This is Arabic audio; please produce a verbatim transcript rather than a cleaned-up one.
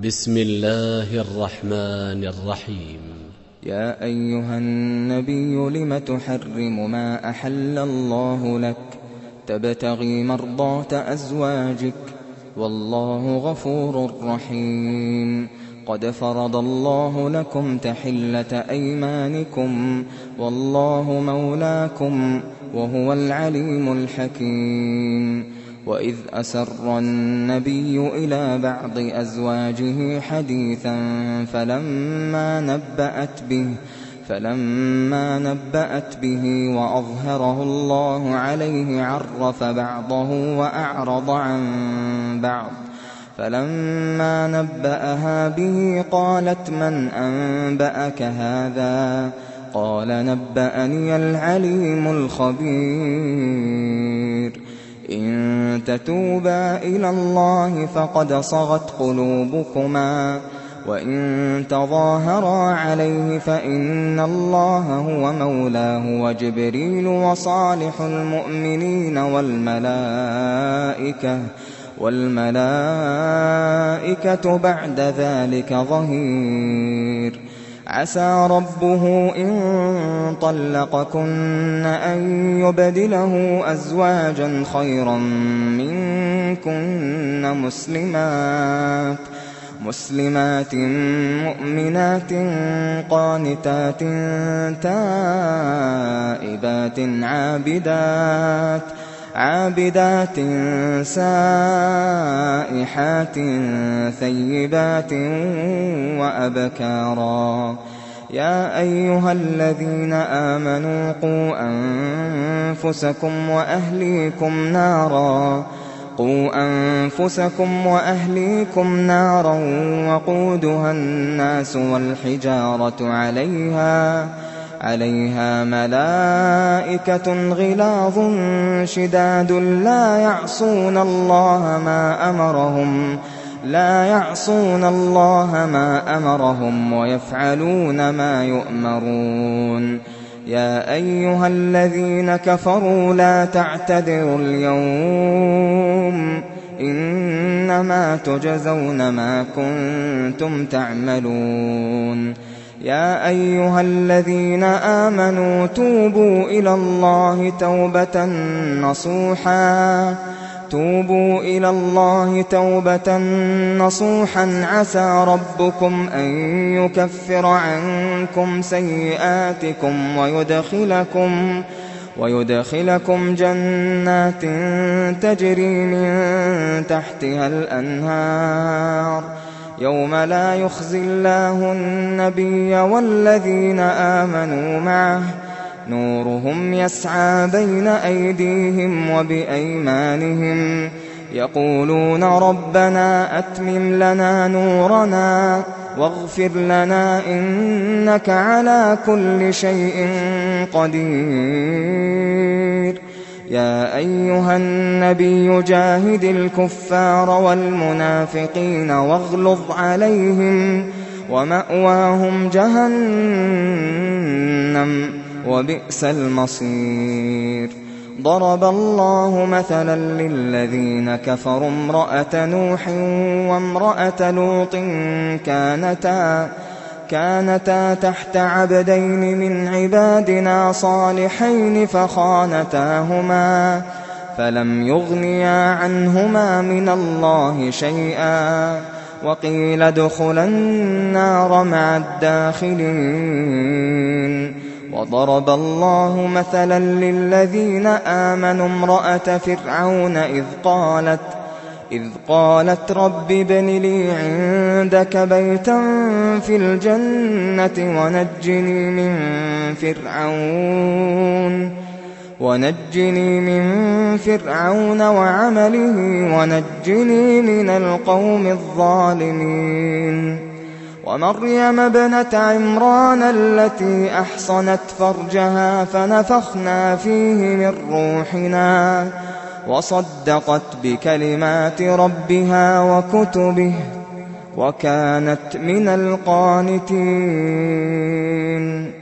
بسم الله الرحمن الرحيم. يا أيها النبي لم تحرم ما أحل الله لك تبتغي مرضات أزواجك والله غفور رحيم. قد فرض الله لكم تحلة أيمانكم والله مولاكم وهو العليم الحكيم. وإذ أسر النبي إلى بعض أزواجه حديثا فلما نبأت به فلما نبأت به وأظهره الله عليه عرف بعضه وأعرض عن بعض. فلما نبأها به قالت من أنبأك هذا؟ قال نبأني العليم الخبير. إن تتوبا إلى الله فقد صغت قلوبكما وإن تظاهرا عليه فإن الله هو مولاه وجبريل وصالح المؤمنين والملائكة والملائكة بعد ذلك ظهير. عسى ربه إن طلقكن أن يبدله أزواجا خيرا منكن مسلمات مسلمات مؤمنات قانتات تائبات عابدات عابدات سائحات ثيبات وأبكارا. يا أيها الذين آمنوا قوا أنفسكم وأهليكم نارا قوا أنفسكم وأهليكم نارا وقودها الناس والحجارة عليها عليها ملائكة غلاظ شداد لا يعصون الله ما أمرهم لا يعصون الله ما أمرهم ويفعلون ما يؤمرون. يا أيها الذين كفروا لا تعتذروا اليوم إنما تجزون ما كنتم تعملون. يا أيها الذين آمنوا توبوا إلى الله توبة نصوحا توبوا إلى الله توبة نصوحا عسى ربكم أن يكفر عنكم سيئاتكم ويدخلكم ويدخلكم جنات تجري من تحتها الأنهار يوم لا يخزي الله النبي والذين آمنوا معه نورهم يسعى بين أيديهم وبأيمانهم يقولون ربنا أتمم لنا نورنا واغفر لنا إنك على كل شيء قدير. يا أيها النبي جاهد الكفار والمنافقين واغلظ عليهم ومأواهم جهنم وبئس المصير. ضرب الله مثلا للذين كفروا امرأة نوح وامرأة لوط كانتا كانتا تحت عبدين من عبادنا صالحين فخانتاهما فلم يغنيا عنهما من الله شيئا وقيل ادخلا النار مع الداخلين. وضرب الله مثلا للذين آمنوا امرأة فرعون إذ قالت إذ قالت رب ابن لي عندك بيتا في الجنة ونجني من فرعون ونجني من فرعون وعمله ونجني من القوم الظالمين. ومريم ابنة عمران التي أحصنت فرجها فنفخنا فيه من روحنا وصدقت بكلمات ربها وكتبه وكانت من القانتين.